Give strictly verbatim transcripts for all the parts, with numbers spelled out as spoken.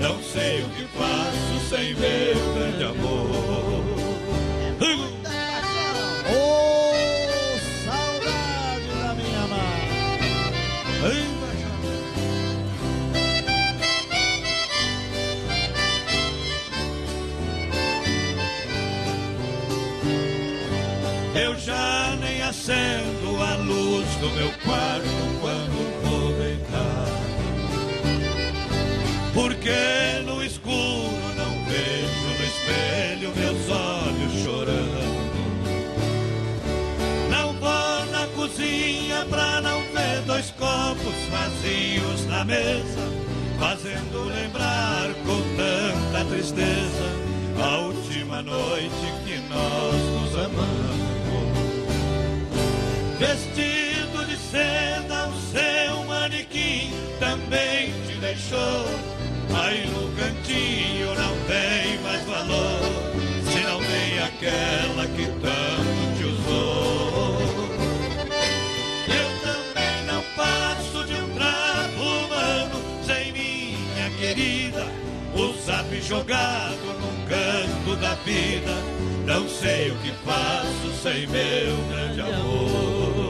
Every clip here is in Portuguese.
não sei o que faço sem meu grande amor. Oh, saudade da minha amada. Eu já nem acendo a luz do meu quarto quando vou deitar, porque no escuro não vejo no espelho meus olhos chorando. Não vou na cozinha pra não ver dois copos vazios na mesa, fazendo lembrar com tanta tristeza a última noite que nós nos amamos. Vestido de seda, o seu manequim também te deixou. Aí no cantinho não tem mais valor, se não tem aquela que tanto te usou. Eu também não passo de um trapo humano sem minha querida, o zap jogado num canto da vida. Não sei o que faço sem meu grande amor.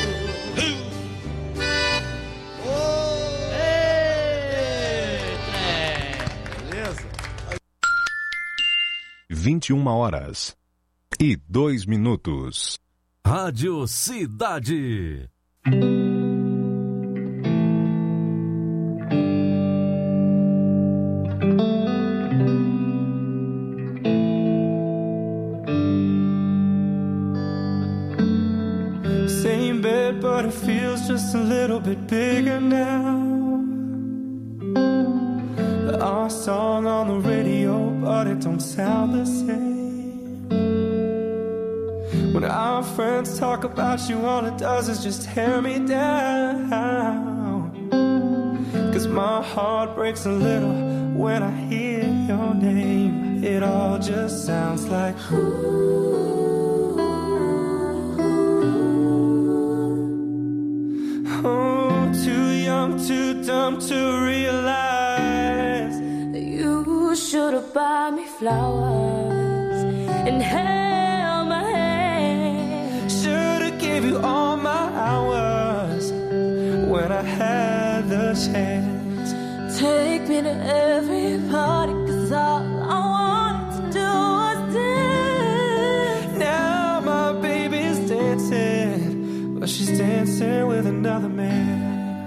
Oh, beleza. vinte e uma horas e dois minutos. Rádio Cidade. But it feels just a little bit bigger now. Our song on the radio, but it don't sound the same. When our friends talk about you, all it does is just tear me down. Cause my heart breaks a little when I hear your name. It all just sounds like ooh. Oh, too young, too dumb to realize that you should have bought me flowers and held my hand. Should have gave you all my hours when I had the chance. Take me to every party, cause all I wanted to do was dance. Now my baby's dancing, but she's dancing with another man.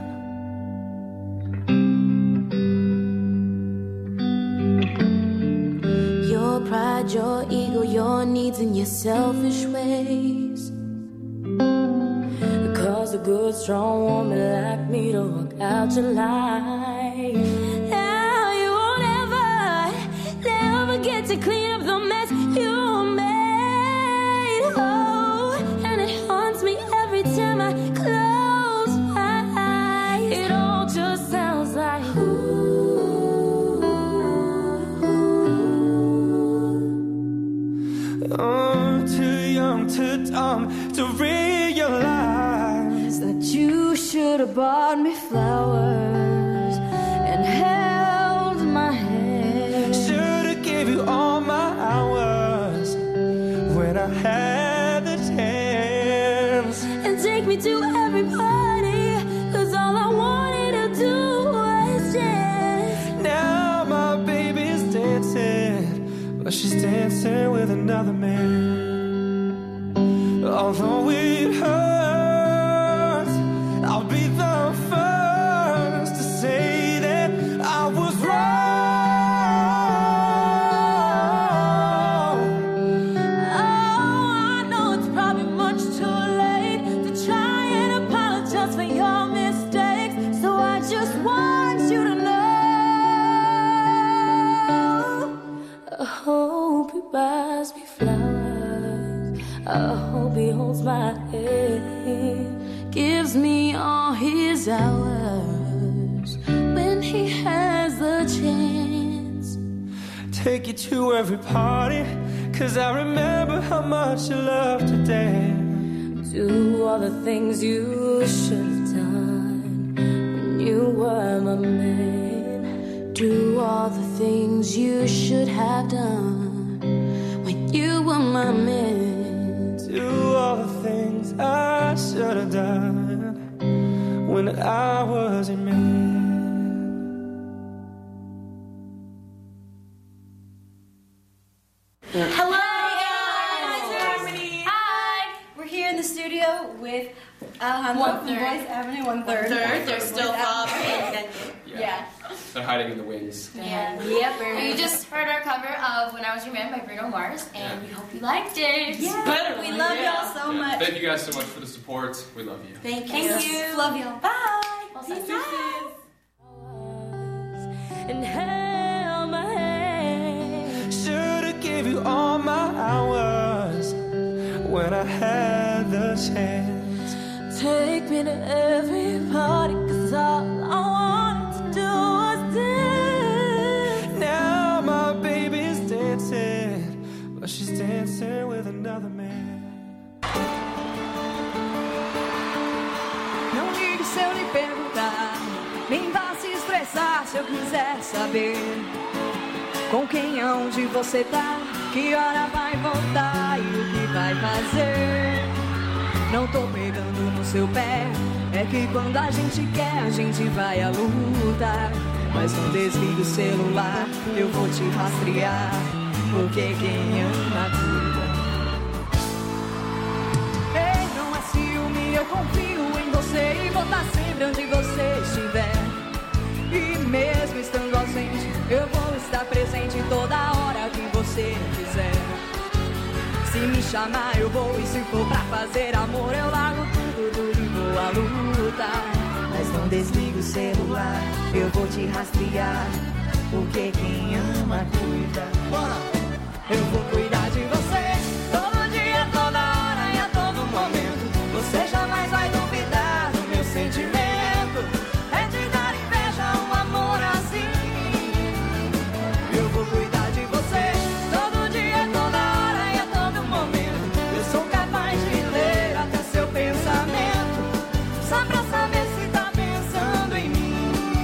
Your pride, your ego, your needs and your selfish ways cause a good, strong woman like me to walk out your life. Now you won't ever, never get to clean up the mess you made. Oh, and it haunts me every time I close my eyes. It all just sounds like ooh. Oh, too young, too dumb to realize that you should have bought me flowers and held my hand. Should have gave you all my hours when I had the chance. And take me to every party, cause all I wanted to do was dance. Now my baby's dancing, but she's dancing with another man. Although it hurts, I'll be the first to say that I was wrong. Oh, I know it's probably much too late to try and apologize for your mistakes, so I just want you to know I hope he buys me flowers, I hope he holds my hand, gives me all his hours when he has the chance. Take you to every party, cause I remember how much you loved to dance. Do all the things you should have done when you were my man. do all the things you should have done when you were my man. Do all the things I should have done when I was your man. Hello, Harmony. Hi, we're here in the studio with um, One from third. Boys Avenue, one third. One third. They're still Without- up. Yeah. Yeah. They're hiding in the wings. Yeah. Yep. You just heard our cover of When I Was Your Man by Bruno Mars, and we hope you liked it. Yeah. Better We one. love Yeah. y'all so Yeah. much. Thank you guys so much for the support. We love you. Thank you. Thank you. Love y'all. Bye. Peace Peace out. And held my hand. Should've gave you all my hours when I had the chance. Take me to every party, cause all I wanted to do was dance. Now my baby's dancing, but she's dancing with another man. Não ligue se eu lhe perguntar, nem vá se estressar se eu quiser saber com quem, aonde você tá, que hora vai voltar e o que vai fazer. Não tô pegando no seu pé, é que quando a gente quer a gente vai à luta. Mas não desligue o celular, eu vou te rastrear, porque quem ama cuida. Ei, não é ciúme, eu confio em você e vou estar sempre onde você estiver. E mesmo estando ausente, eu vou estar presente toda hora que você quiser. Se me chamar eu vou, e se for pra fazer amor eu largo tudo, tudo e vou à luta. Mas não desligue o celular, eu vou te rastrear, porque quem ama cuida. Bora! Eu vou cuidar de você, todo dia, toda hora e a todo momento. Você jamais vai duvidar do meu sentimento. É de dar inveja um amor assim. Eu vou cuidar de você, todo dia, toda hora e a todo momento. Eu sou capaz de ler até seu pensamento, só pra saber se tá pensando em mim.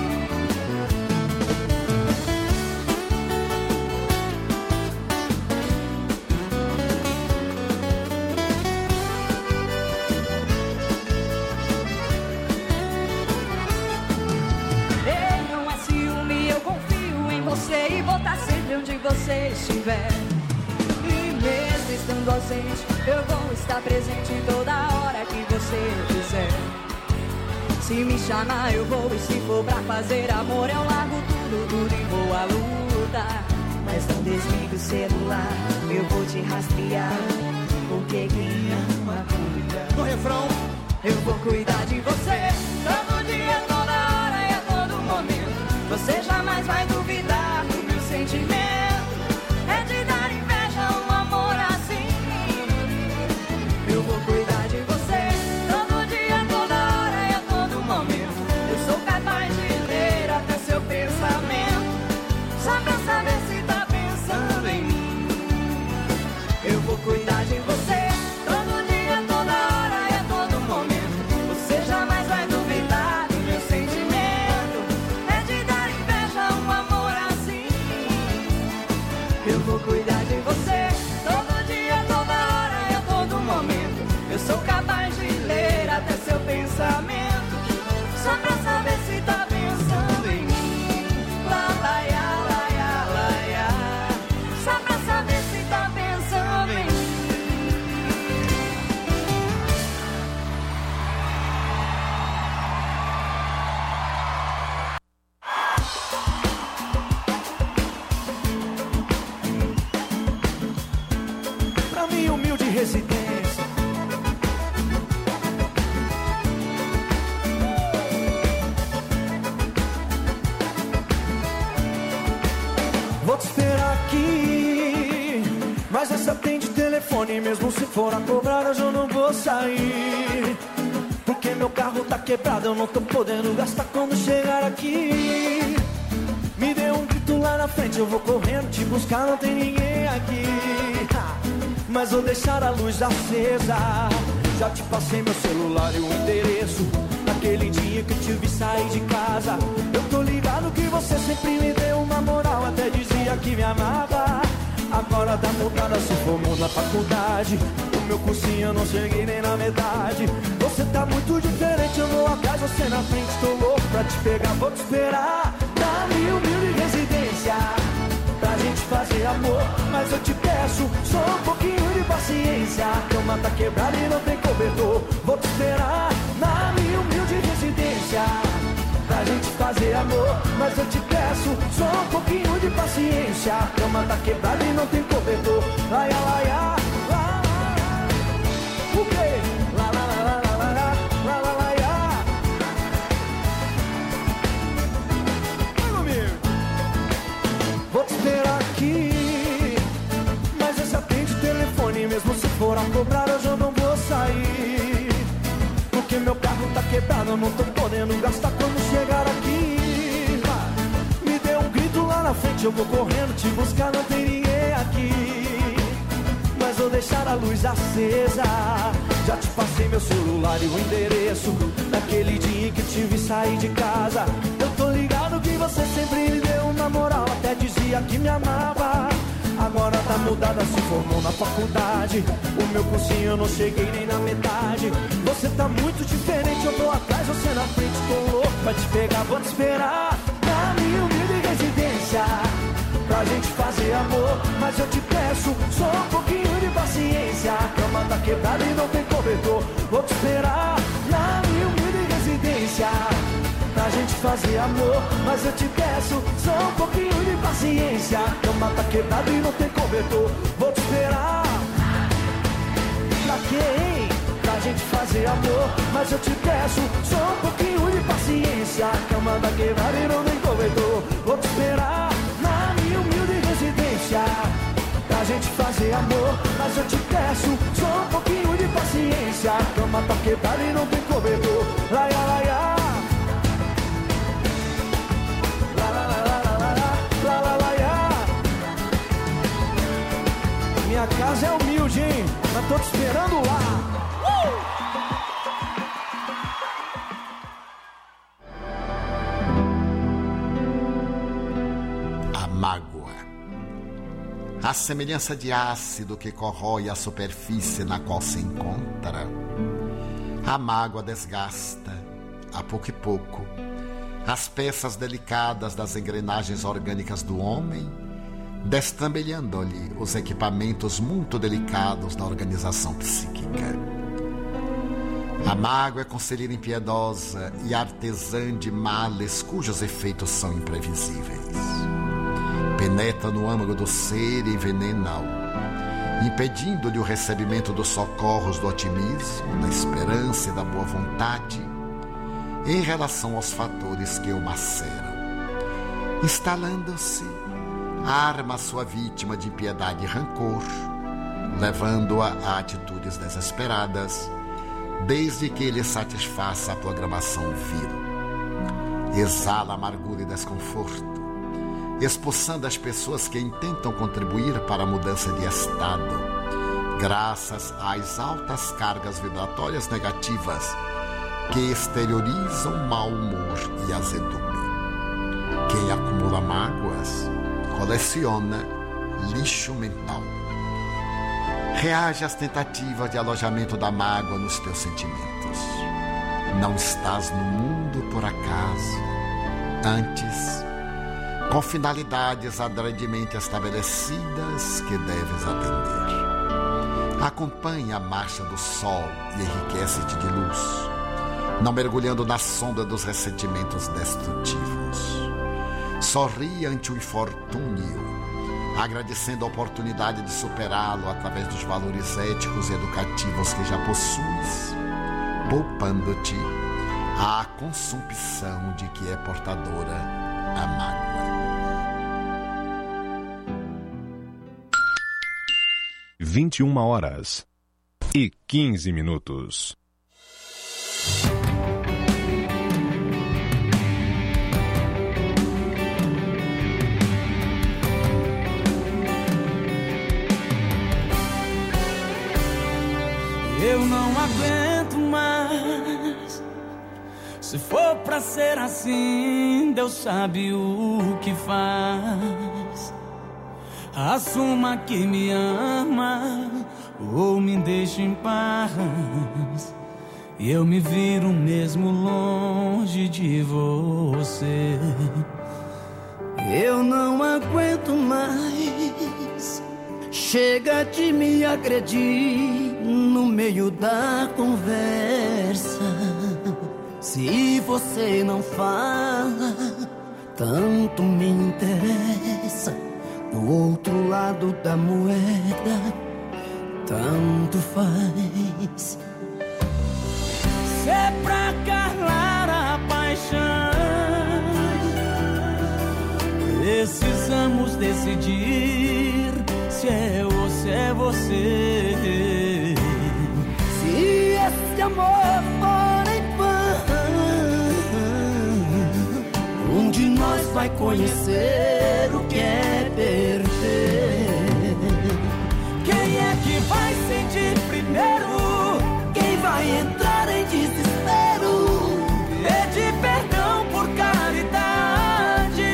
Ei, não é ciúme, eu confio em você e vou estar sempre onde você estiver. E mesmo estando ausente, eu vou estar presente toda hora que você quiser. Se me chamar eu vou, e se for pra fazer amor eu largo tudo, tudo e vou à luta. Mas não desligue o celular, eu vou te rastrear, porque quem ama cuida. No refrão. Eu vou cuidar de você, todo dia, toda hora e a todo momento. Você jamais vai duvidar do meu sentimento. É de dar inveja um amor assim. Eu vou cuidar de você, todo dia, toda hora e a todo momento. Eu sou capaz de ler até seu pensamento, só pra saber se tá pensando em mim. Eu vou cuidar de você, todo dia, toda hora e a todo momento. Você jamais vai duvidar do meu sentimento. É de dar inveja um amor assim. Eu vou cuidar de você, todo dia, toda hora e a todo momento. Eu sou capaz de ler até seu pensamento, só pra saber se tá pensando em mim. Lá, lá, ia, lá, ia, lá, ia. Só pra saber se tá pensando em mim. Pra minha humilde residência, vou te esperar aqui, mas essa tem de telefone. Mesmo se for a cobrar hoje eu não vou sair, porque meu carro tá quebrado, eu não tô podendo gastar quando chegar aqui. Me dê um grito lá na frente, eu vou correndo te buscar, não tem ninguém aqui. Ha! Mas vou deixar a luz acesa, já te passei meu celular e o endereço. naquele dia que eu te vi sair de casa. Eu tô ligado que você sempre me deu uma moral, até dizia que me amava. Agora tá mudada, se formou na faculdade. O meu cursinho eu não cheguei nem na metade. Você tá muito diferente, eu vou atrás, você na frente. Tô louco pra te pegar, vou te esperar na minha humilde residência, pra gente fazer amor, mas eu te peço só um pouquinho de paciência. A cama tá quebrada e não tem cobertor. Vou te esperar na minha humilde residência, pra gente fazer amor, mas eu te peço só um pouquinho de paciência. A cama tá quebrada e não tem cobertor. Laia, laia, lá, lá, o quê? Lá, lá, lá, lá, lá, lá, lá, lá, laia. Vai comigo. Vou te esperar aqui, mas você atende o telefone, mesmo se for a cobrar hoje eu não vou sair, porque meu carro tá quebrado, eu não tô podendo gastar quando chegar aqui. Me dê um grito lá na frente, eu vou correndo te buscar, não tem ninguém aqui, mas vou deixar a luz acesa. Já te passei meu celular e o endereço daquele dia em que te vi sair de casa. Eu tô ligado que você sempre me deu uma moral, até dizia que me amava. Agora tá mudada, se formou na faculdade. O meu cursinho eu não cheguei nem na metade. Você tá muito diferente, eu tô atrás, você na frente. Tô louco pra te pegar, vou te esperar na minha humilde residência, pra gente fazer amor, mas eu te peço só um pouquinho de paciência. A cama tá quebrada e não tem cobertor. Vou te esperar na minha humilde residência, pra gente fazer amor, mas eu te peço só um pouquinho de paciência. A cama tá quebrada e não tem cobertor. Vou te esperar. Pra quê, hein? Pra gente fazer amor, mas eu te peço só um pouquinho de paciência. A cama tá quebrada e não tem cobertor. Vou te esperar na minha humilde residência, pra gente fazer amor, mas eu te peço só um pouquinho de paciência. A cama tá quebrada e não tem cobertor. Laia, laia. Minha casa é humilde, hein? Mas tô te esperando lá. Uh! A mágoa. A semelhança de ácido que corrói a superfície na qual se encontra. A mágoa desgasta, a pouco e pouco, as peças delicadas das engrenagens orgânicas do homem, destrambelhando-lhe os equipamentos muito delicados da organização psíquica. A mágoa é conselheira impiedosa e artesã de males cujos efeitos são imprevisíveis. Penetra no âmago do ser e envenena-o, impedindo-lhe o recebimento dos socorros do otimismo, da esperança e da boa vontade em relação aos fatores que o maceram. Instalando-se, arma a sua vítima de impiedade e rancor, levando-a a atitudes desesperadas, desde que ele satisfaça a programação vil. Exala amargura e desconforto, expulsando as pessoas que intentam contribuir para a mudança de estado, graças às altas cargas vibratórias negativas que exteriorizam mau humor e azedume. Quem acumula mágoas coleciona lixo mental. Reage às tentativas de alojamento da mágoa nos teus sentimentos. Não estás no mundo por acaso. Antes, com finalidades adredemente estabelecidas que deves atender. Acompanha a marcha do sol e enriquece-te de luz, não mergulhando na sonda dos ressentimentos destrutivos. Sorri ante o infortúnio, agradecendo a oportunidade de superá-lo através dos valores éticos e educativos que já possuis, poupando-te a consumpção de que é portadora a mágoa. vinte e uma horas e quinze minutos. Eu não aguento mais Se for pra ser assim, Deus sabe o que faz. Assuma que me ama ou me deixe em paz. E eu me viro mesmo longe de você. Eu não aguento mais. Chega de me agredir no meio da conversa. Se você não fala, tanto me interessa. Do outro lado da moeda, tanto faz. Se é pra calar a paixão, precisamos decidir se é ou se é você. Se esse amor for em vão, um de nós vai conhecer o que é perder. Quem é que vai sentir primeiro? Quem vai entrar em desespero? Pedir perdão por caridade,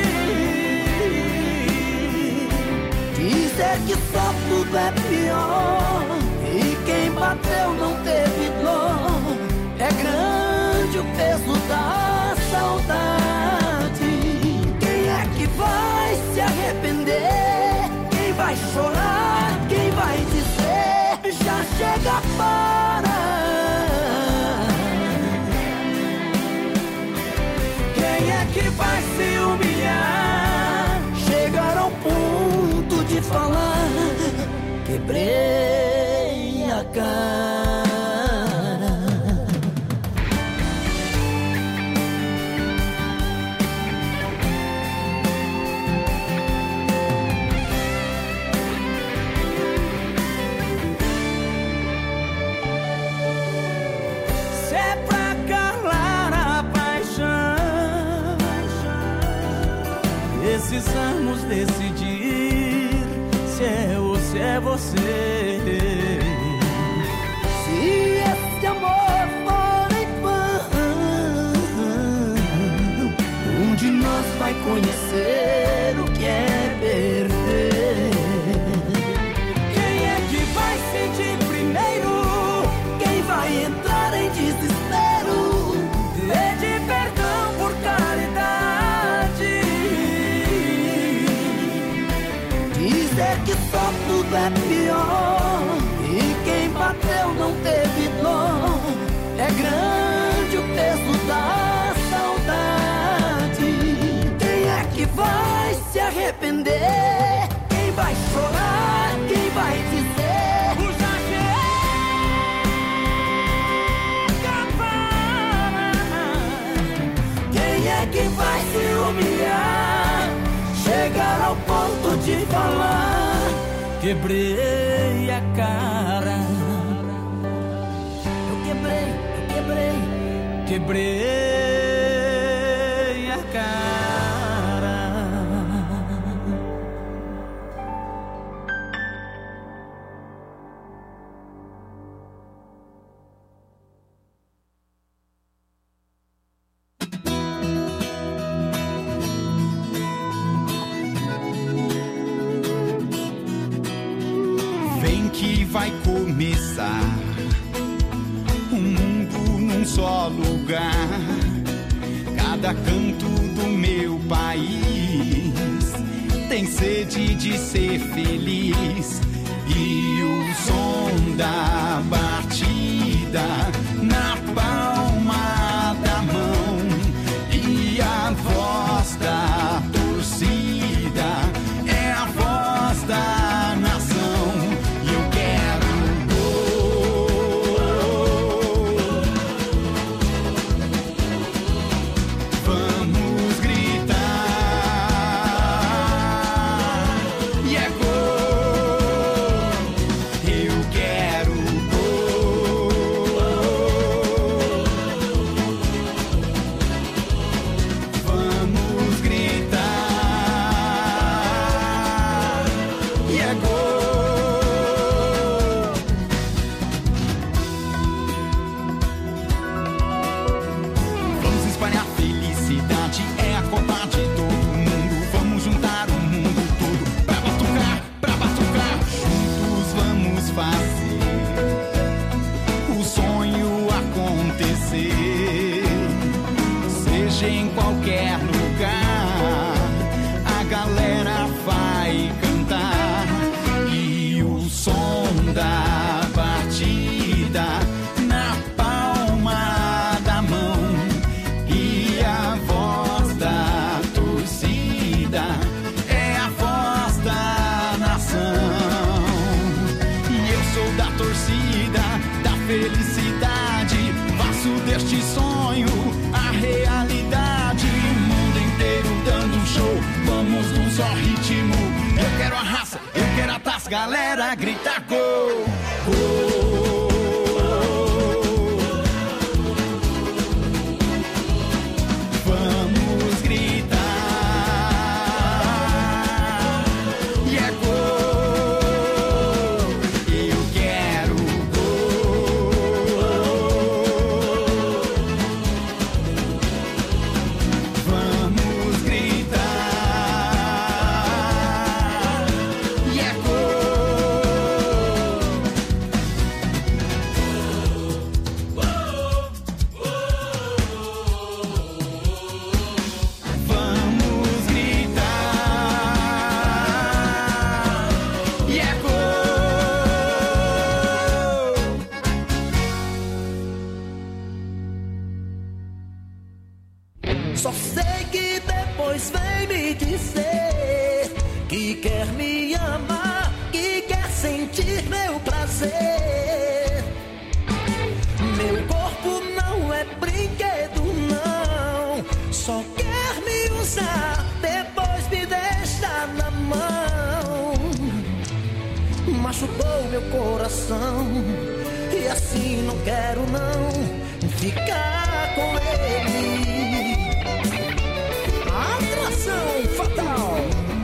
dizer que só tudo é pior e quem bateu não teve dor. É grande o peso da saudade. Quem é que vai se arrepender? Quem vai chorar? Quem vai dizer já chega para? Quem é que vai se humilhar? Chegar ao ponto de falar: quebrei a cara. Se é pra calar a paixão, precisamos decidir se é ou se é você. Se esse amor for em vão, um de nós vai conhecer o que é perder. Quem é que vai sentir primeiro? Quem vai entrar em desespero? Pedir perdão por caridade, dizer que só tudo é pior e quem bateu não teve dor. É grande o peso da saudade. Quem é que vai se arrepender? Quem vai chorar? Quem vai dizer o já chega? Quem é que vai se humilhar? Chegar ao ponto de falar: quebrei a cara. Eu quebrei, eu quebrei, quebrei a cara. Vem que vai começar um mundo num só lugar. Cada canto do meu país tem sede de ser feliz. E o som da batida na palma da mão e a voz da torcida é a voz da nação. E eu quero gol. Vamos gritar. E é gol. Eu quero gol. galera grita gol, gol. Vamos gritar, e é gol, eu quero gol. Vamos gritar, e é Vamos gritar, e é gol. Só sei que depois vem me dizer que quer me amar, que quer sentir meu prazer. Meu corpo não é brinquedo, não. Só quer me usar, depois me deixa na mão. Machucou meu coração e assim não quero não ficar com ele. Atração fatal.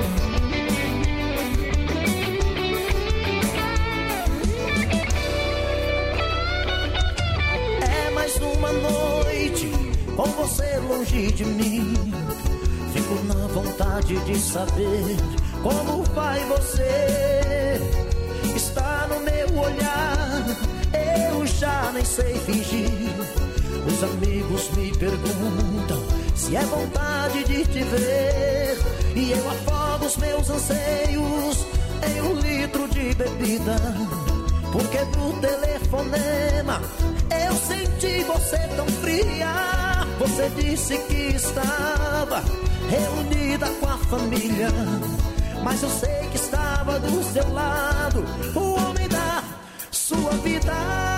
É mais uma noite com você longe de mim. Fico na vontade de saber como vai você. Está no meu olhar, eu já nem sei fingir. Os amigos me perguntam se é vontade de te ver, e eu afogo os meus anseios em um litro de bebida. Porque no telefonema eu senti você tão fria. Você disse que estava reunida com a família, mas eu sei que estava do seu lado o homem da sua vida.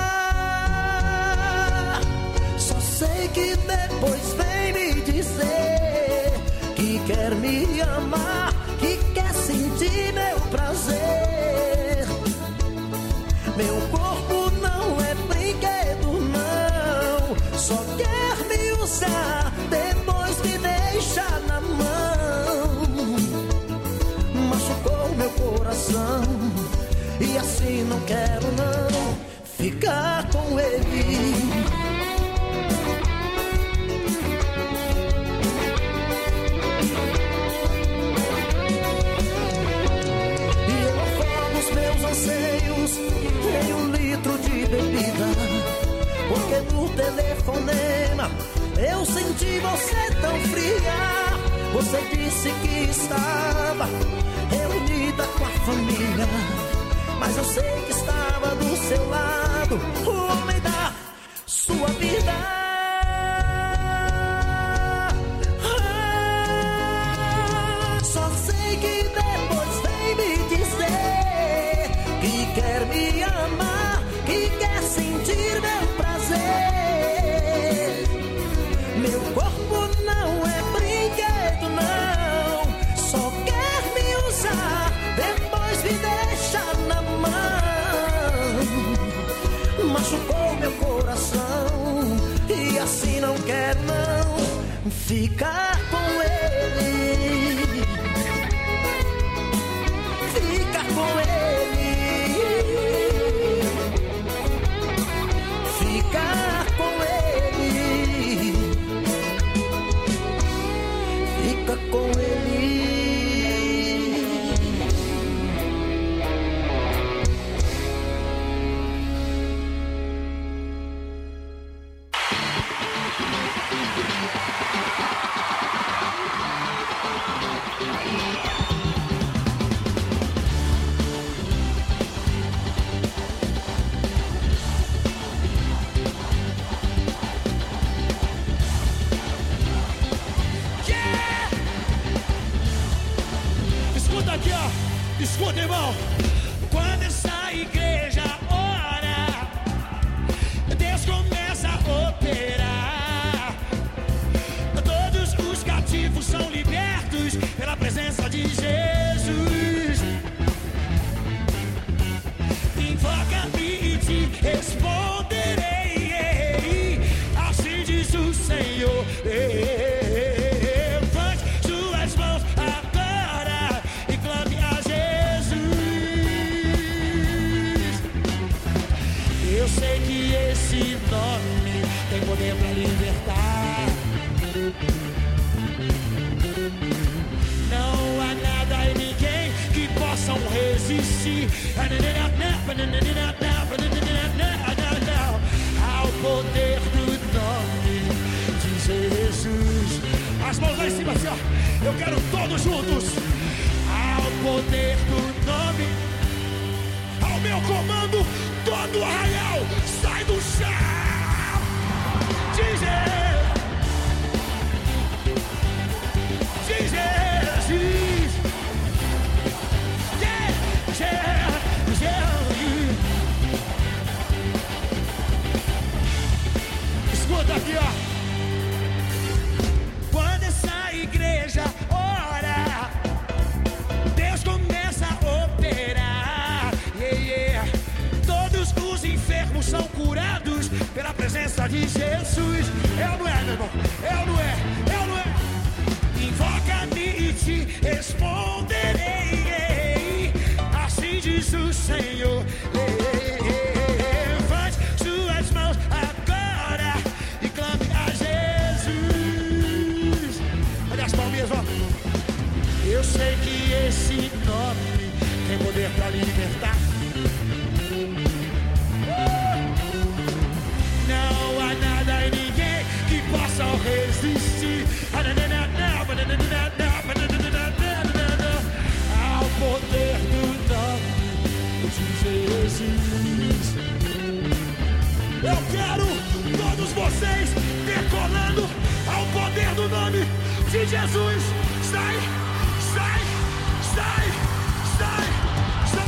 Só sei que depois vem me dizer que quer me amar, que quer sentir meu prazer. Meu corpo não é brinquedo, não. Só quer me usar, depois me deixa na mão. Machucou meu coração e assim não quero não ficar com ele. Anseios em um litro de bebida. Porque no telefonema eu senti você tão fria. Você disse que estava reunida com a família, mas eu sei que estava do seu lado o homem da sua vida. Só sei que depois vem me dizer que quer me amar, que quer sentir meu prazer. Meu corpo não é brinquedo, não. Só quer me usar, depois me deixa na mão. Machucou meu coração e assim não quero não ficar com ele. Ficar com ele. Ficar com ele, fica com ele. Escuta, irmão, quando essa igreja ora, Deus começa a operar. Todos os cativos são libertos pela presença de Jesus. esse nome tem poder pra libertar. Não há nada e ninguém que possam resistir ao poder do nome de Jesus. As mãos lá em cima assim, ó. Eu quero todos juntos. Ao poder do nome, ao meu comando, todo o arraial sai do chão. De Jesus, yeah, yeah, yeah. Escuta aqui, ó. Quando essa igreja ora, Deus começa a operar, yeah, yeah. Todos os enfermos são curados pela presença de Jesus. É ou não é, meu irmão? É ou não é? É ou não é? Invoca-me e te responderei, assim diz o Senhor. Levante suas mãos agora e clame a Jesus. Olha as palminhas, ó. Eu sei que esse nome tem poder pra libertar. Não há nada e ninguém que possa resistir ao poder do nome de Jesus. Eu quero todos vocês decolando ao poder do nome de Jesus. Sai, sai, sai, sai, sai.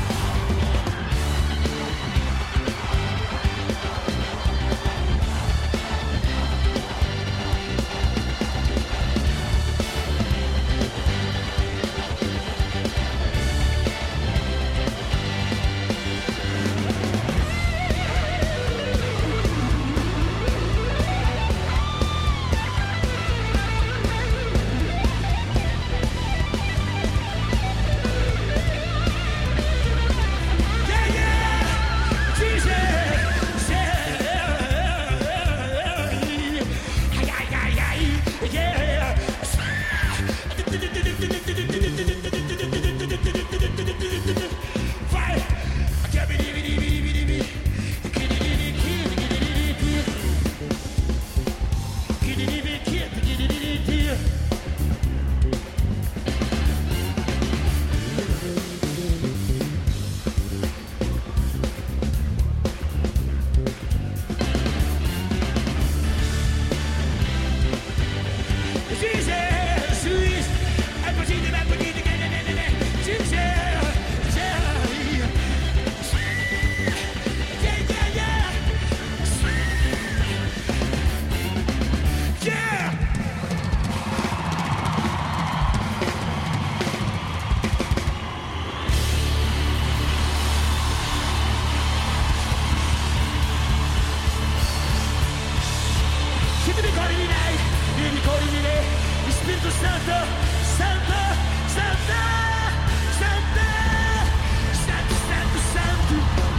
Espírito Santo, Santo, Santo, Santo, Santo, Santo, Santo.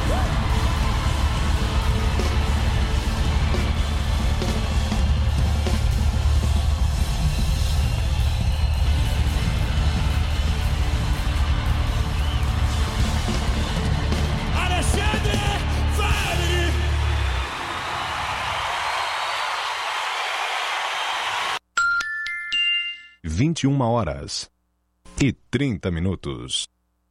Alexandre Vale. vinte e uma horas e trinta minutos.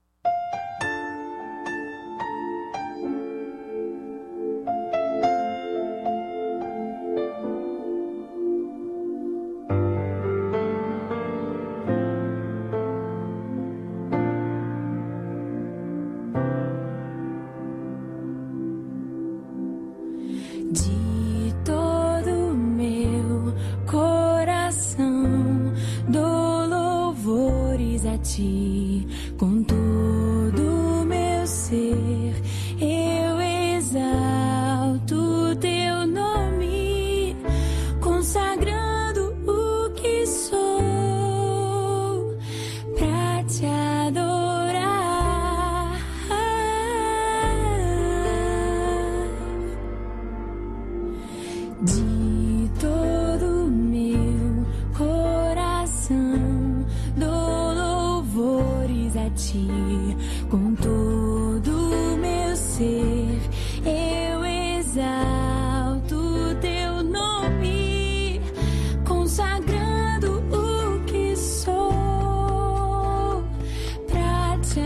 De todo meu coração dou louvores a ti, com todo meu ser eu exalto teu nome, consagrando o que sou pra te adorar. pra ti. Com todo meu ser eu exalto teu nome, consagrando o que sou pra te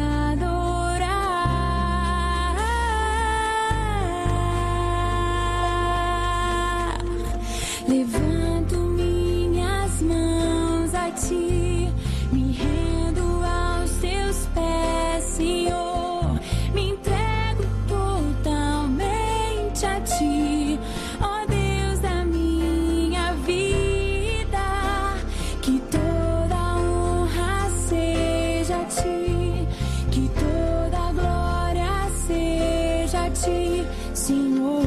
adorar. Levanto minhas mãos a ti, me rendo aos teus pés, Senhor, me entrego totalmente a ti, ó Deus da minha vida. Que toda honra seja a ti, que toda glória seja a ti, Senhor,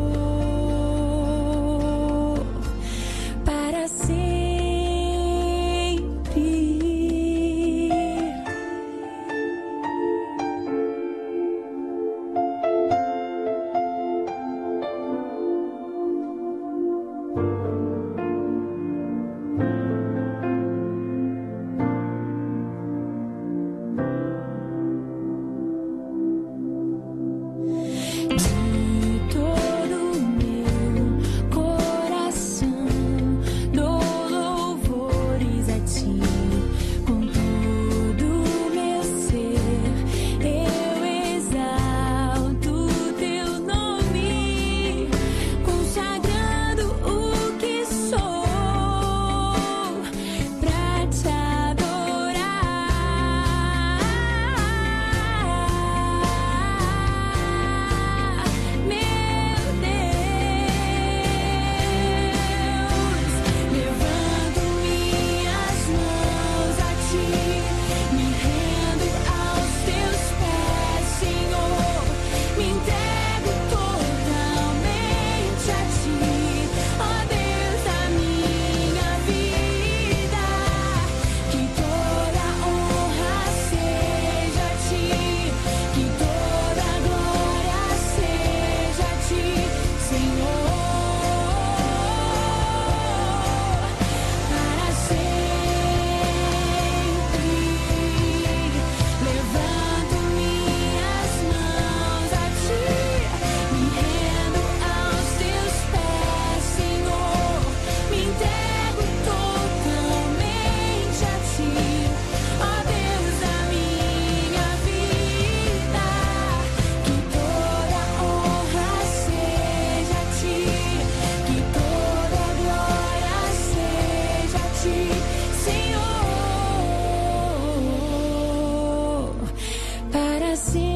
para sempre. De todo meu coração dou louvores a ti, com todo meu ser eu exalto teu nome, consagrando o que sou pra te adorar. Meu Deus, levanto minhas mãos a ti, me rendo aos teus pés, Senhor, me entrego totalmente a ti, ó Deus da minha vida. Que toda honra seja a ti, que toda glória seja a ti, Senhor, para sempre. Levanto minhas mãos a ti, me rendo aos teus pés, Senhor, me entrego totalmente a ti, ó Deus da minha vida. Que toda honra seja a ti, que toda glória seja a ti, Senhor, para sempre.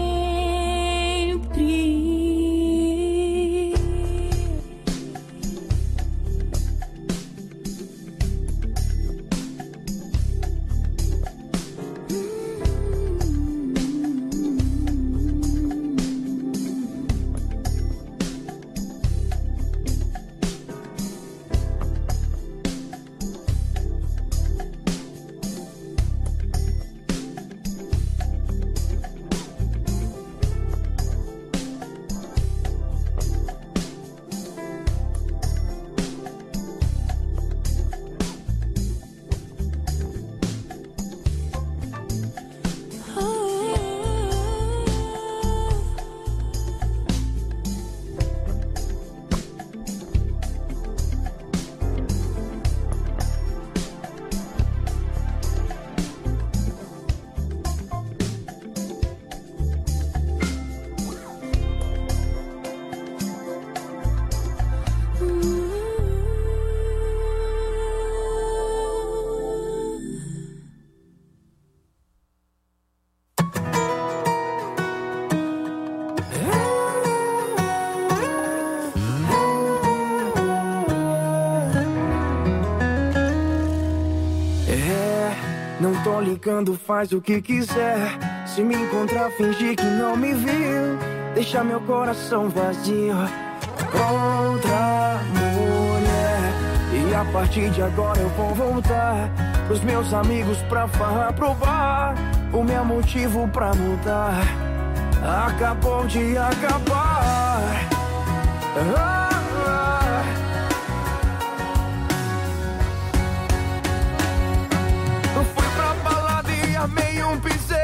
Não tô ligando, faz o que quiser. Se me encontrar, fingir que não me viu. Deixa meu coração vazio com outra mulher. E a partir de agora eu vou voltar pros meus amigos pra farra, pro bar. O meu motivo pra mudar acabou de acabar. Ah, ah. Eu fui pra balada e amei um pincel.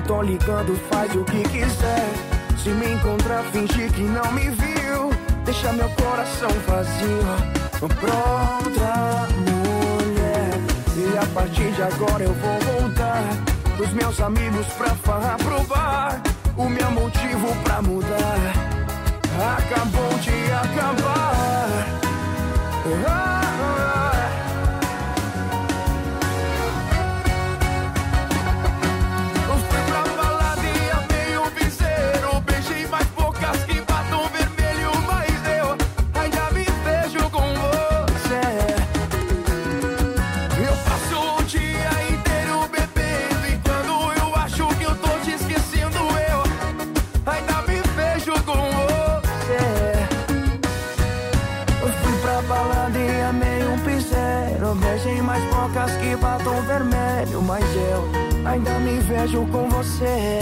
tô ligando, faz o que quiser. Se me encontrar, finge que não me viu. Deixa meu coração vazio pra outra mulher. E a partir de agora eu vou voltar pros meus amigos pra farrar pro bar. O meu motivo pra mudar acabou de acabar. Ah, ah. Eu fui pra balada e amei o piseiro. Beijei mais bocas que batom vermelho, mas eu ainda me vejo com você. Eu passo o dia inteiro bebendo e quando eu acho que eu tô te esquecendo, eu ainda me vejo com você. Eu fui pra balada e amei um piseiro. Beijei mais bocas que batom vermelho, mas eu ainda me vejo com você.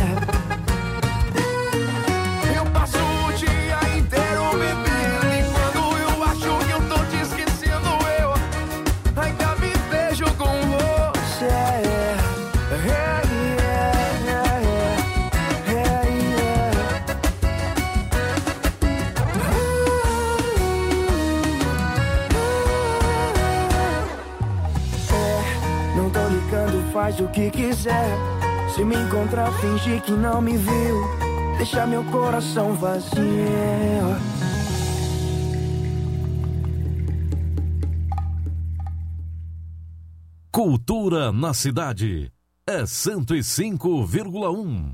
Eu passo o dia inteiro bebendo e quando eu acho que eu tô te esquecendo, eu ainda me vejo com você. Yeah, yeah, yeah, yeah, yeah. É, não tô ligando, faz o que quiser. Se me encontrar, finge que não me viu. Deixa meu coração vazio. Cultura na cidade é cento e cinco vírgula um.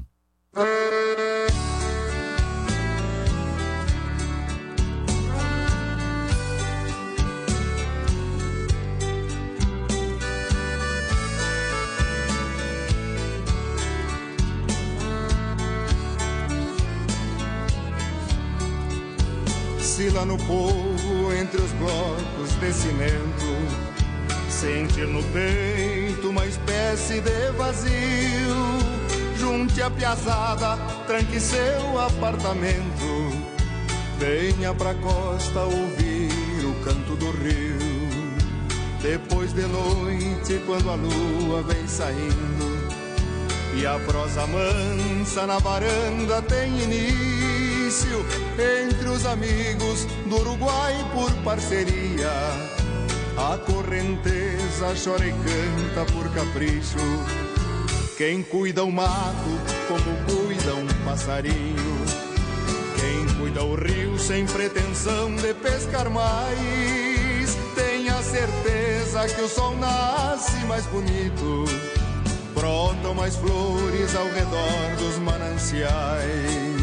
Se lá no povo, entre os blocos de cimento, sentir no peito uma espécie de vazio, junte a piazada, tranque seu apartamento, venha pra costa ouvir o canto do rio. Depois de noite, quando a lua vem saindo e a prosa mansa na varanda tem início, entre os amigos do Uruguai por parceria, a correnteza chora e canta por capricho. Quem cuida o mato como cuida um passarinho, quem cuida o rio sem pretensão de pescar mais, tenha certeza que o sol nasce mais bonito, brotam mais flores ao redor dos mananciais.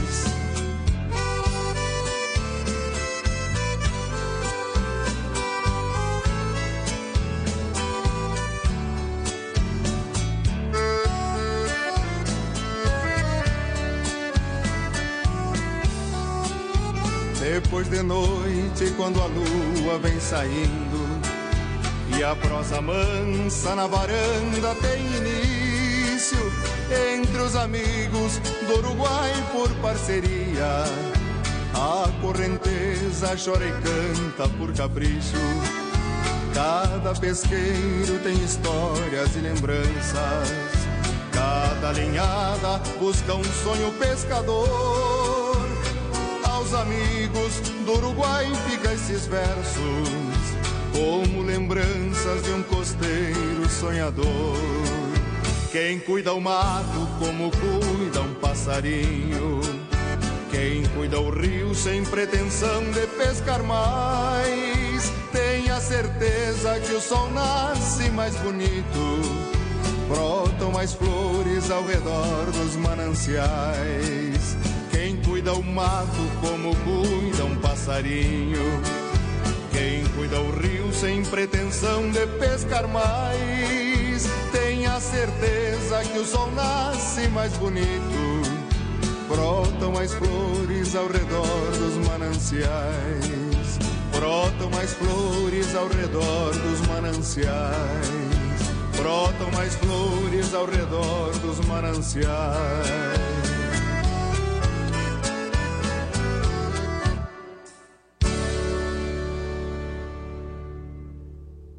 Depois de noite, quando a lua vem saindo e a prosa mansa na varanda tem início, entre os amigos do Uruguai por parceria, a correnteza chora e canta por capricho. Cada pesqueiro tem histórias e lembranças, cada linhada busca um sonho pescador. Aos amigos do Uruguai fica esses versos, como lembranças de um costeiro sonhador. Quem cuida o mato como cuida um passarinho, quem cuida o rio sem pretensão de pescar mais, tenha certeza que o sol nasce mais bonito, brotam mais flores ao redor dos mananciais. Quem cuida o mato como cuida um passarinho, quem cuida o rio sem pretensão de pescar mais, tenha certeza que o sol nasce mais bonito, brotam mais flores ao redor dos mananciais, brotam mais flores ao redor dos mananciais, brotam mais flores ao redor dos mananciais.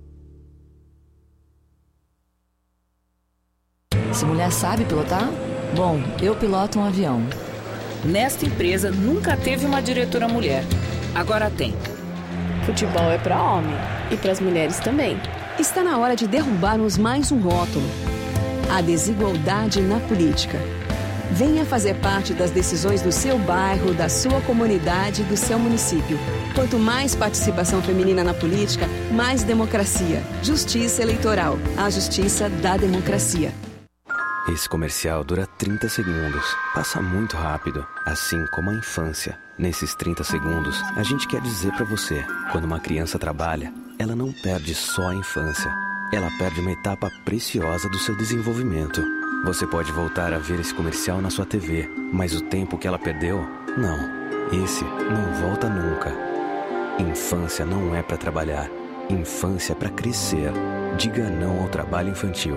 Essa mulher sabe pilotar? Bom, eu piloto um avião. Nesta empresa nunca teve uma diretora mulher. Agora tem. Futebol é para homem e para as mulheres também. Está na hora de derrubarmos mais um rótulo: a desigualdade na política. Venha fazer parte das decisões do seu bairro, da sua comunidade, do seu município. Quanto mais participação feminina na política, mais democracia. Justiça Eleitoral. A justiça da democracia. Esse comercial dura trinta segundos. Passa muito rápido, assim como a infância. Nesses trinta segundos, a gente quer dizer pra você: quando uma criança trabalha, ela não perde só a infância. Ela perde uma etapa preciosa do seu desenvolvimento. Você pode voltar a ver esse comercial na sua T V, mas o tempo que ela perdeu, não. Esse não volta nunca. Infância não é pra trabalhar. Infância é pra crescer. Diga não ao trabalho infantil.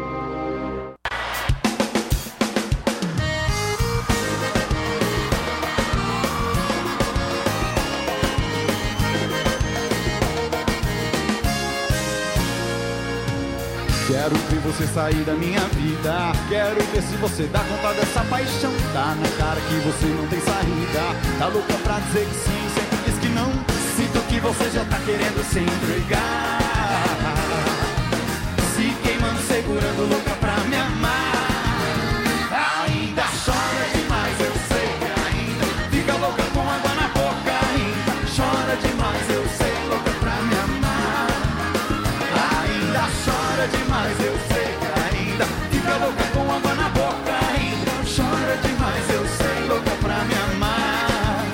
Quero ver você sair da minha vida. Quero ver se você dá conta dessa paixão. Tá na cara que você não tem saída. Tá louca pra dizer que sim, sempre diz que não. Sinto que você já tá querendo se entregar. Se queimando, segurando, louca pra me amar. Ainda chora demais, eu sei que ainda fica louca com água na boca. Ainda chora demais, eu sei, louca pra me amar. Ainda chora demais, eu sei que ainda fica louca com água na boca. Ainda chora demais, eu sei, louca pra me amar.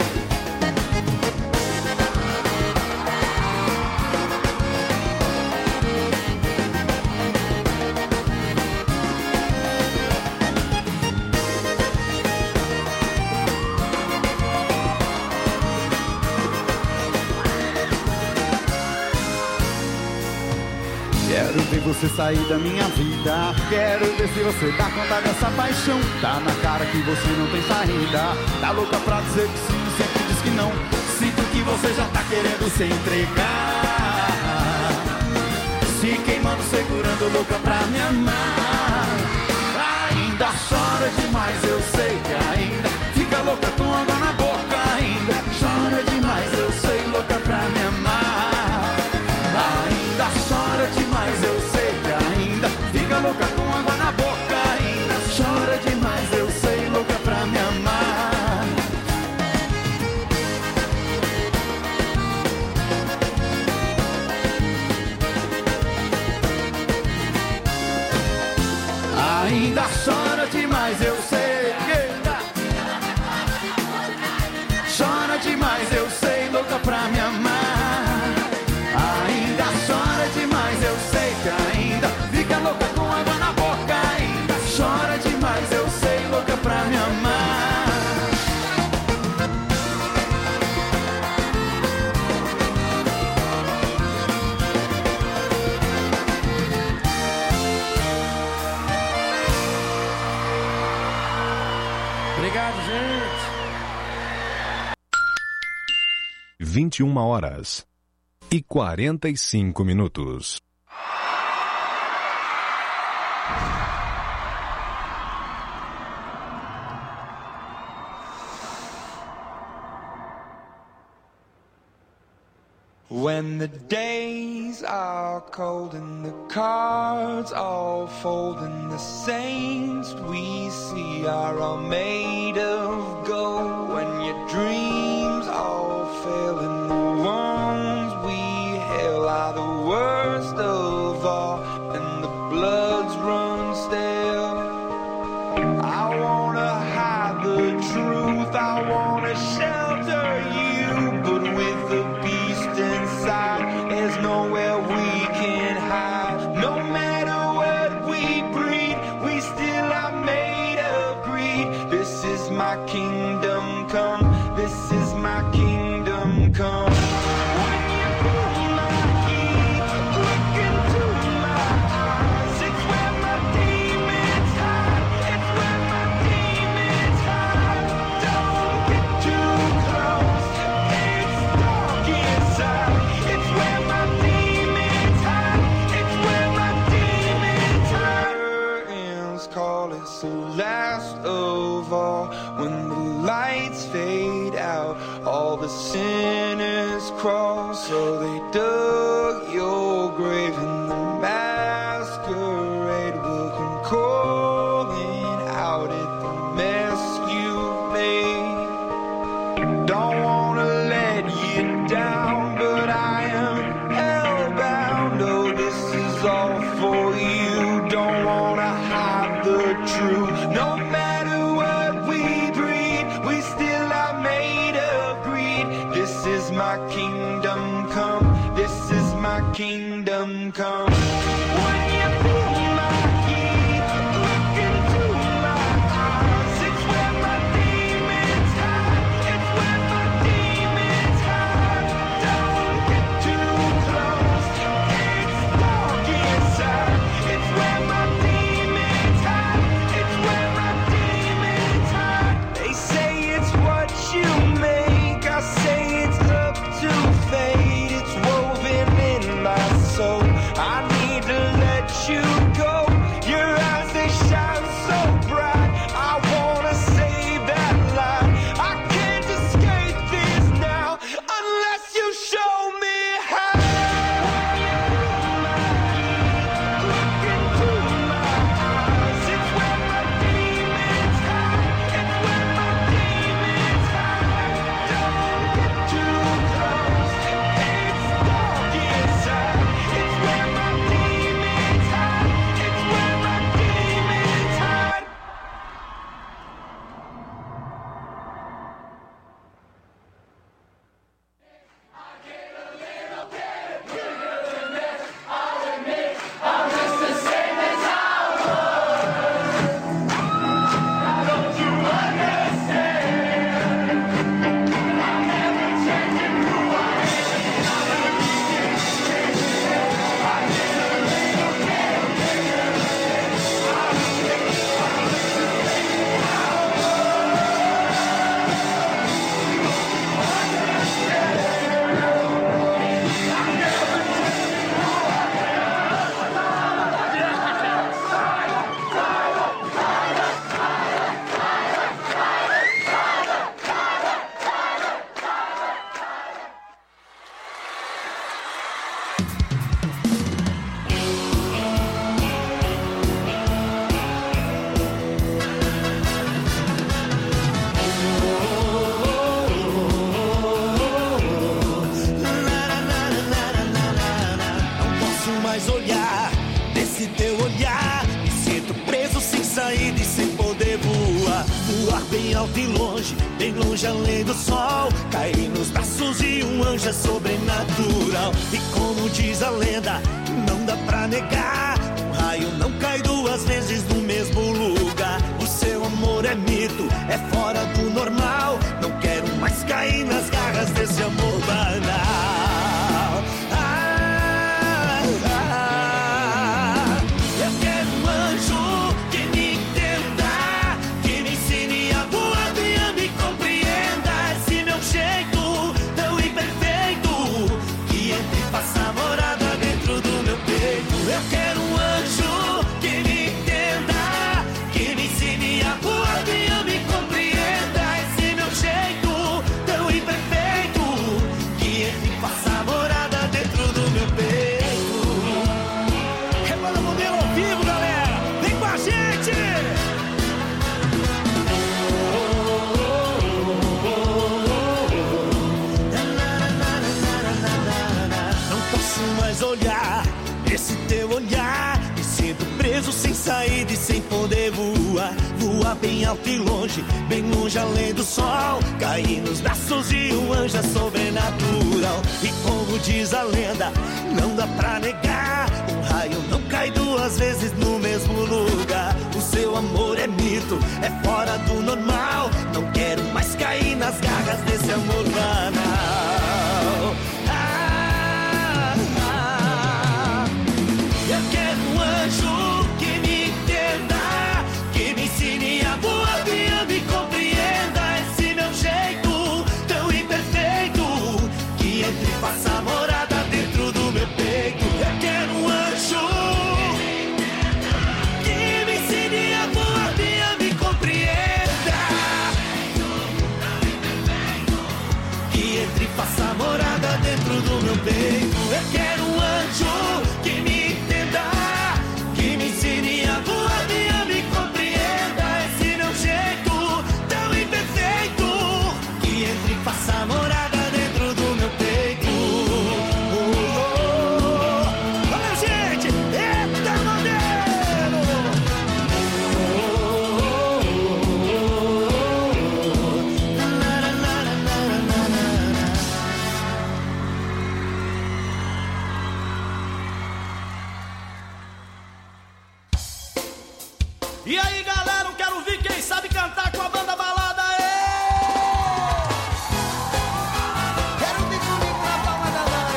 Quero ver você sair da minha vida. Quero ver se você dá conta dessa paixão. Tá na cara que você não tem saída. Tá louca pra dizer que sim, sempre diz que não. Sinto que você já tá querendo se entregar. Se queimando, segurando, louca pra me amar. Ainda chora demais, eu sei que ainda fica louca com água na boca. Ainda chora demais, eu sei, louca pra me amar. Ainda chora demais, eu sei que ainda fica louca com água na boca. Ainda chora demais, eu sei, louca pra me amar. Ainda chora demais, eu sei. Chora demais, eu sei, louca pra me amar. Ainda chora demais, eu sei que ainda fica louca com água na boca. Ainda chora demais, eu sei, louca pra me amar. Obrigado, gente. vinte e uma horas e quarenta e cinco minutos. When the days are cold and the cards all fold and the saints we see are all made of gold, when your dreams all fail and the ones we hail are the worst of all and the bloods run stale, I wanna hide the truth, I wanna shelter you, but with the beast inside, there's nowhere we can hide. No matter what we breed, we still are made of greed. This is my kingdom come, this is my kingdom come. When you pull my key, look into my eyes, it's where my demons hide, it's where my demons hide. Don't get too close, it's dark inside. It's where my demons hide, it's where my demons hide. Curtains call flawless, the last of all. When the lights fade out, all the sinners crawl. So they dug your grave, and the masquerade will come calling out at the mess you've made. Don't wanna let you down, but I am hellbound. Oh, this is all for you. Don't wanna hide the truth. No matter what we breed, we still are made of greed. This is my kingdom come. This is my kingdom come. When you feel my heat, look into my eyes. It's where my demons hide. It's where my demons hide. Don't get too close. It's dark inside. It's where my demons hide. It's where my demons hide. They say it's what you make. I say it's up to fate. It's woven in my soul. I need to let you go. Your eyes, they shine so bright. I wanna save that light. I can't escape this now unless you show me how. Look into my eyes. It's where my demons hide. It's where my demons hide. Don't get too close. It's dark inside. It's where my demons hide. It's where my demons hide. Não posso mais olhar nesse teu olhar. Me sinto preso sem saída e sem poder voar. Voar bem alto e longe, bem longe além do sol. Cair nos braços de um anjo é sobrenatural. E como diz a lenda, não dá pra negar. Um raio não cai duas vezes no mesmo lugar. O seu amor é mito, é fora do normal. Não quero mais cair nas garras desse amor banal. Ah, ah, eu quero um anjo que me entenda, que me ensine a voar e me compreenda. Esse meu jeito tão imperfeito, que entre e faça morada dentro do meu peito. Eu quero um anjo que me entenda, que me ensine a voar e me compreenda. Esse meu jeito tão imperfeito, que entre e faça morada dentro do meu peito. Rebola modelo ao vivo, galera! Vem com a gente! Não posso mais olhar esse teu olhar. Me sinto preso sem saída e sem poder voar. Voar bem alto e longe, bem longe além do sol. Cair nos braços de um anjo é sobrenatural. E como diz a lenda, não dá pra negar. Um raio não cai duas vezes no mesmo lugar. O seu amor é mito, é fora do normal. Não quero mais cair nas garras desse amor banal. Ah, ah, eu quero um anjo que me entenda, que me ensine a voar e me compreenda. Esse meu jeito tão imperfeito, que entre e faça morada dentro do meu peito. Eu quero um anjo que me ensine a voar peito. Eu quero um anjo que me entenda, que me ensine a voar, me me compreenda. Esse meu jeito tão imperfeito, que entre e faça morada dentro do meu peito. Oh, oh, oh. Valeu, gente! Eita, modelo! Oh, oh, oh, oh. Na, na, na, na, na, na, na. E aí, galera, eu quero ver quem sabe cantar com a banda balada. Quero ver comigo na palma da mão.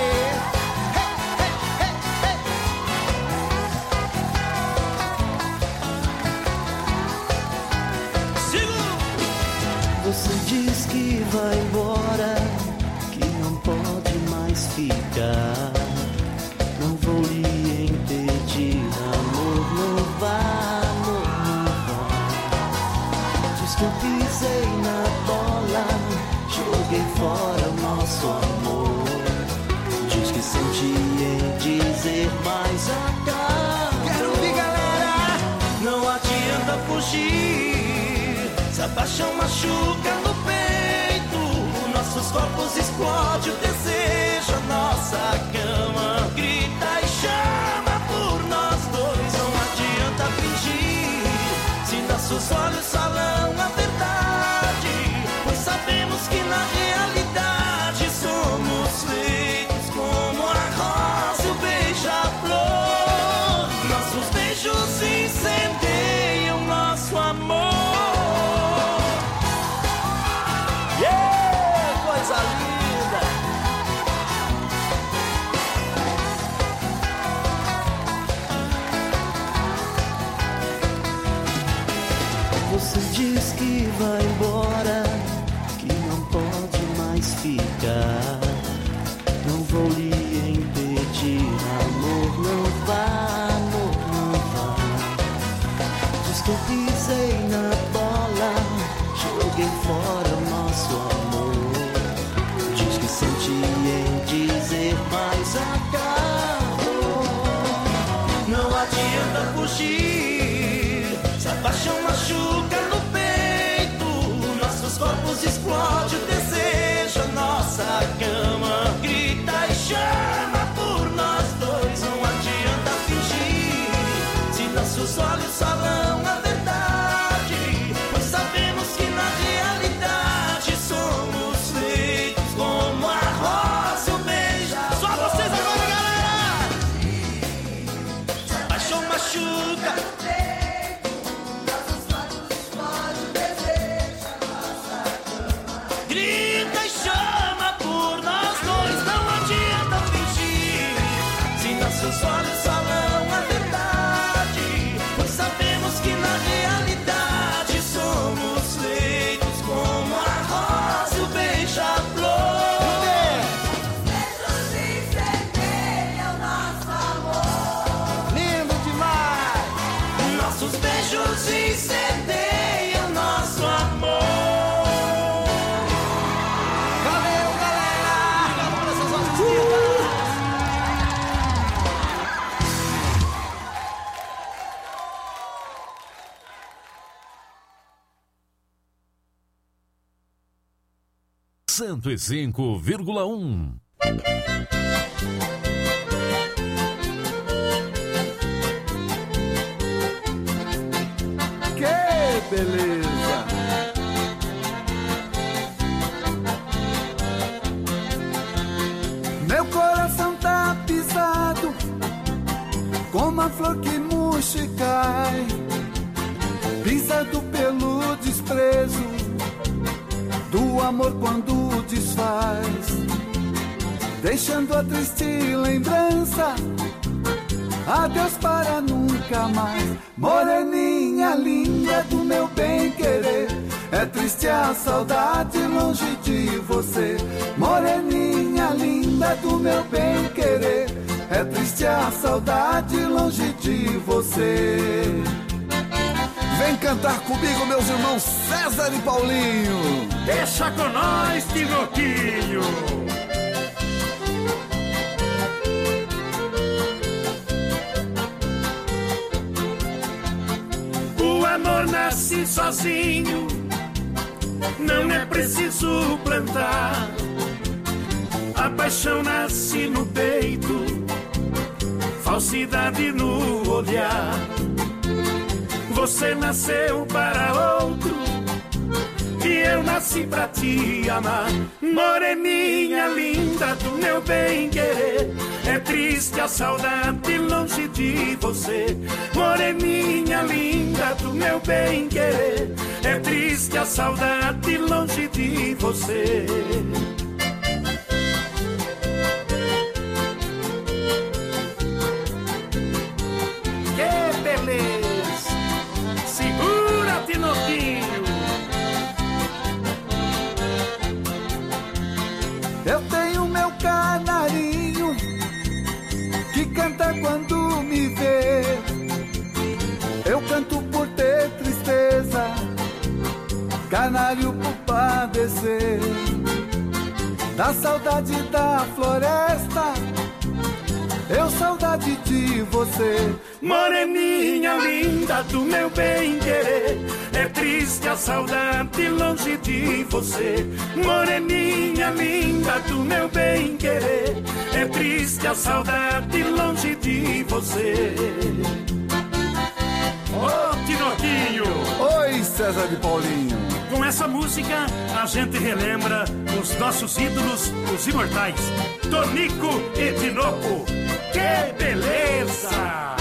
Você diz que vai embora, que não pode mais ficar. Não vou lhe impedir, amor, não vá, amor, não vá. Diz que eu pisei na bola, joguei fora o nosso amor. Diz que senti em dizer mais acaba. Quero ver, galera! Não adianta fugir, se a paixão machuca no peito, nossos corpos explodem o desejo, a nossa cama grita e chama por nós dois. Não adianta fingir, se nossos olhos falam a verdade, pois sabemos que na realidade somos feitos como a rosa e o beija-flor. Nossos beijos incendeiam nosso amor. Yeah, coisa linda! Você diz que vai embora, que não pode mais ficar. Não vou lhe impedir, amor, não vá, amor, não vá. Diz que eu pisei na bola, joguei fora o nosso amor. Diz que senti em dizer mais acabou. Não adianta fugir, se a paixão machuca no peito, nossos corpos explodem o desejo, a nossa cama grita e chama por nós dois. Não adianta fingir, se nossos olhos falam a verdade, pois sabemos que na realidade somos feitos como a rosa e o beija-flor. Só vocês agora, galera! Se a paixão machuca, grita e chama por nós dois. Não adianta fingir, se nossos olhos falam a verdade, pois sabemos que na realidade somos feitos como a rosa e o beija-flor. Beijos incendeiam nosso amor. Lindo demais! Nossos beijos incendeiam nosso amor. Valeu, galera! Vamos nessas horas de cento e cinco vírgula um. Que beleza! Meu coração tá pisado, como a flor que murcha e cai, pisado pelo desprezo do amor quando desfaz, deixando a triste lembrança. Adeus para nunca mais, moreninha linda do meu bem-querer. É triste a saudade longe de você, moreninha linda do meu bem-querer. É triste a saudade longe de você. Vem cantar comigo, meus irmãos César e Paulinho. Deixa com nós, Tinoquinho. amor nasce sozinho, não é preciso plantar. A paixão nasce no peito, falsidade no olhar. Você nasceu para outro e eu nasci pra te amar. Moreninha linda do meu bem-querer, é triste a saudade longe de você. Moreninha linda do meu bem-querer, é triste a saudade longe de você. Que beleza! Segura-te, novinho! Eu tenho meu canarinho que canta quando me vê. Eu canto por ter tristeza, canário por padecer. Da saudade da floresta, eu saudade de você. Moreninha linda do meu bem-querer, é triste a saudade longe de você. Moreninha linda do meu bem-querer, é triste a saudade longe de você. Ô, oh, Tinoquinho! Oi, César de Paulinho! Com essa música, a gente relembra os nossos ídolos, os imortais, Tonico e Tinoco. Que beleza!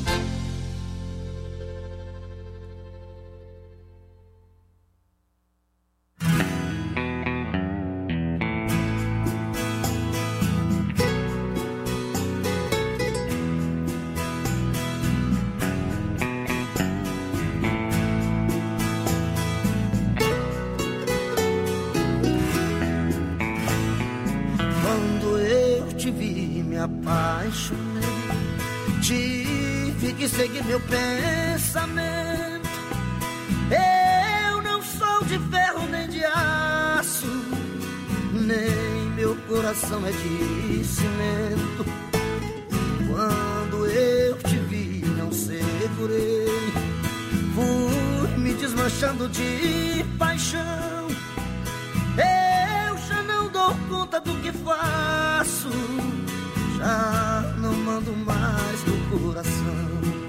Tive que seguir meu pensamento. Eu não sou de ferro nem de aço, nem meu coração é de cimento. Quando eu te vi, não segurei, fui me desmanchando de paixão. Eu já não dou conta do que faço, já não mando mais do coração.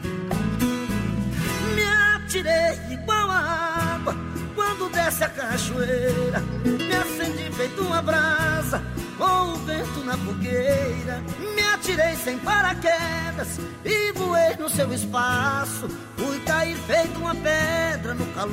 Me atirei igual a água quando desce a cachoeira. Me acendi feito uma brasa com o vento na fogueira. Me atirei sem paraquedas e voei no seu espaço. Fui cair feito uma pedra